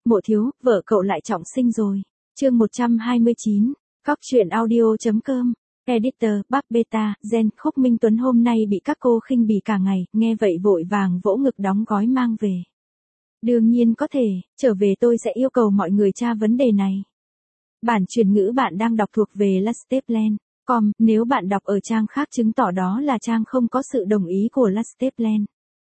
Mộ thiếu, vợ cậu lại trọng sinh rồi. Chương 129, Cóc truyện audio.com. Editor, Bắc Beta, Gen, Khúc Minh Tuấn hôm nay bị các cô khinh bỉ cả ngày, nghe vậy vội vàng vỗ ngực đóng gói mang về. Đương nhiên có thể, trở về tôi sẽ yêu cầu mọi người tra vấn đề này. Bản truyền ngữ bạn đang đọc thuộc về Lasteplan.com, nếu bạn đọc ở trang khác chứng tỏ đó là trang không có sự đồng ý của Lasteplan.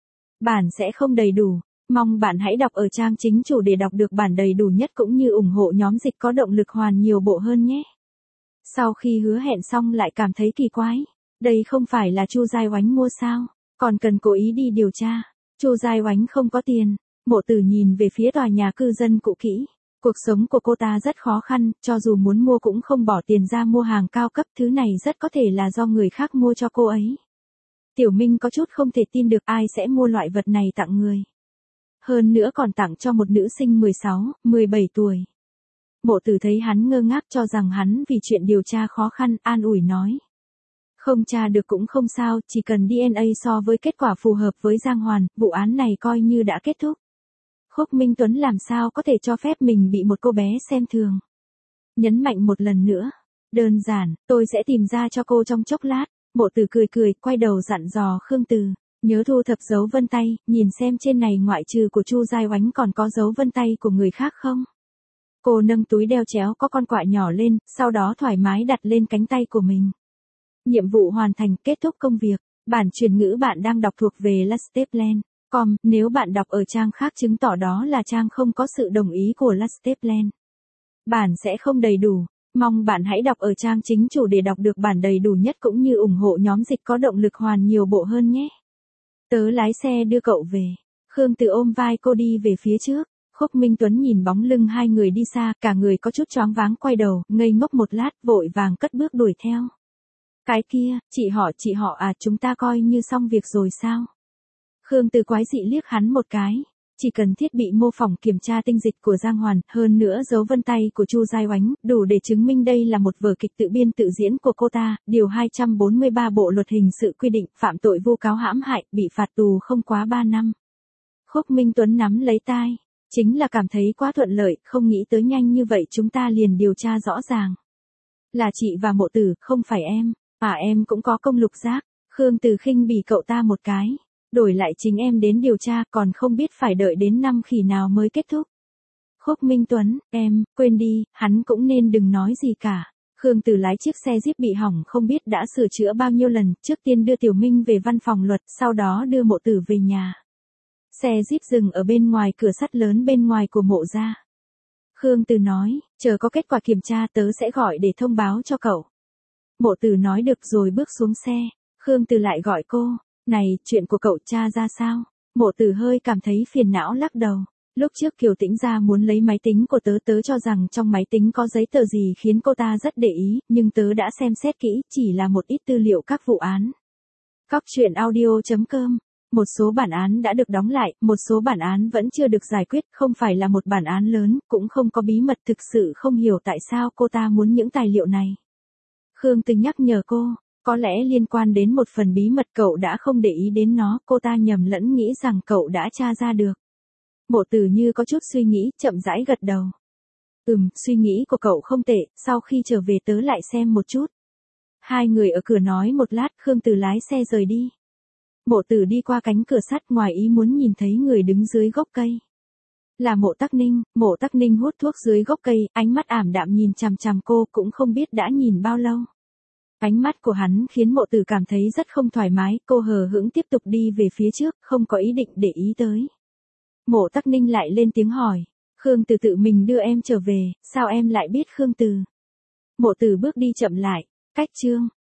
Bản sẽ không đầy đủ. Mong bạn hãy đọc ở trang chính chủ để đọc được bản đầy đủ nhất cũng như ủng hộ nhóm dịch có động lực hoàn nhiều bộ hơn nhé. Sau khi hứa hẹn xong lại cảm thấy kỳ quái. Đây không phải là Chu Giai Oánh mua sao? Còn cần cố ý đi điều tra. Chu Giai Oánh không có tiền. Mộ Tử nhìn về phía tòa nhà cư dân cũ kỹ. Cuộc sống của cô ta rất khó khăn, cho dù muốn mua cũng không bỏ tiền ra mua hàng cao cấp, thứ này rất có thể là do người khác mua cho cô ấy. Tiểu Minh có chút không thể tin được ai sẽ mua loại vật này tặng người. Hơn nữa còn tặng cho một nữ sinh 16, 17 tuổi. Mộ Tử thấy hắn ngơ ngác cho rằng hắn vì chuyện điều tra khó khăn, an ủi nói. Không tra được cũng không sao, chỉ cần DNA so với kết quả phù hợp với Giang Hoàn, vụ án này coi như đã kết thúc. Khúc Minh Tuấn làm sao có thể cho phép mình bị một cô bé xem thường. Nhấn mạnh một lần nữa. Đơn giản, tôi sẽ tìm ra cho cô trong chốc lát. Mộ Tử cười cười, quay đầu dặn dò Khương Từ. Nhớ thu thập dấu vân tay, nhìn xem trên này ngoại trừ của Chu Giai Oánh còn có dấu vân tay của người khác không. Cô nâng túi đeo chéo có con quạ nhỏ lên, sau đó thoải mái đặt lên cánh tay của mình. Nhiệm vụ hoàn thành, kết thúc công việc. Bản truyền ngữ bạn đang đọc thuộc về Lasteplan.com, nếu bạn đọc ở trang khác chứng tỏ đó là trang không có sự đồng ý của Lasteplan. Bản sẽ không đầy đủ. Mong bạn hãy đọc ở trang chính chủ để đọc được bản đầy đủ nhất cũng như ủng hộ nhóm dịch có động lực hoàn nhiều bộ hơn nhé. Tớ lái xe đưa cậu về. Khương Từ ôm vai cô đi về phía trước. Khúc Minh Tuấn nhìn bóng lưng hai người đi xa, cả người có chút choáng váng quay đầu, ngây ngốc một lát, vội vàng cất bước đuổi theo. Cái kia, chị họ à, chúng ta coi như xong việc rồi sao? Khương Từ quái dị liếc hắn một cái. Chỉ cần thiết bị mô phỏng kiểm tra tinh dịch của Giang Hoàn, hơn nữa dấu vân tay của Chu Giai Oánh, đủ để chứng minh đây là một vở kịch tự biên tự diễn của cô ta. Điều 243 Bộ luật hình sự quy định phạm tội vu cáo hãm hại, bị phạt tù không quá 3 năm. Khúc Minh Tuấn nắm lấy tai. Chính là cảm thấy quá thuận lợi, không nghĩ tới nhanh như vậy chúng ta liền điều tra rõ ràng. Là chị và Mộ Tử, không phải em. À, em cũng có công lục giác. Khương Từ khinh bỉ cậu ta một cái. Đổi lại chính em đến điều tra, còn không biết phải đợi đến năm khỉ nào mới kết thúc. Khúc Minh Tuấn, em, quên đi, hắn cũng nên đừng nói gì cả. Khương Từ lái chiếc xe Jeep bị hỏng không biết đã sửa chữa bao nhiêu lần, trước tiên đưa Tiểu Minh về văn phòng luật, sau đó đưa Mộ Tử về nhà. Xe Jeep dừng ở bên ngoài cửa sắt lớn bên ngoài của Mộ gia. Khương Từ nói, chờ có kết quả kiểm tra tớ sẽ gọi để thông báo cho cậu. Mộ Tử nói được rồi bước xuống xe. Khương Từ lại gọi cô. Này, chuyện của cậu tra ra sao? Mộ Tử hơi cảm thấy phiền não lắc đầu. Lúc trước Kiều Tĩnh Gia muốn lấy máy tính của tớ cho rằng trong máy tính có giấy tờ gì khiến cô ta rất để ý, nhưng tớ đã xem xét kỹ, chỉ là một ít tư liệu các vụ án. Cóc truyện audio.com. Một số bản án đã được đóng lại, một số bản án vẫn chưa được giải quyết, không phải là một bản án lớn, cũng không có bí mật, thực sự không hiểu tại sao cô ta muốn những tài liệu này. Khương Từ nhắc nhở cô. Có lẽ liên quan đến một phần bí mật cậu đã không để ý đến nó, cô ta nhầm lẫn nghĩ rằng cậu đã tra ra được. Mộ Tử như có chút suy nghĩ, chậm rãi gật đầu. Suy nghĩ của cậu không tệ, sau khi trở về tớ lại xem một chút. Hai người ở cửa nói một lát, Khương Từ lái xe rời đi. Mộ Tử đi qua cánh cửa sắt ngoài ý muốn nhìn thấy người đứng dưới gốc cây. Là Mộ Tắc Ninh hút thuốc dưới gốc cây, ánh mắt ảm đạm nhìn chằm chằm cô cũng không biết đã nhìn bao lâu. Ánh mắt của hắn khiến Mộ Tử cảm thấy rất không thoải mái, cô hờ hững tiếp tục đi về phía trước, không có ý định để ý tới. Mộ Tắc Ninh lại lên tiếng hỏi, Khương Từ tự mình đưa em trở về, sao em lại biết Khương Từ? Mộ Tử bước đi chậm lại, cách chương,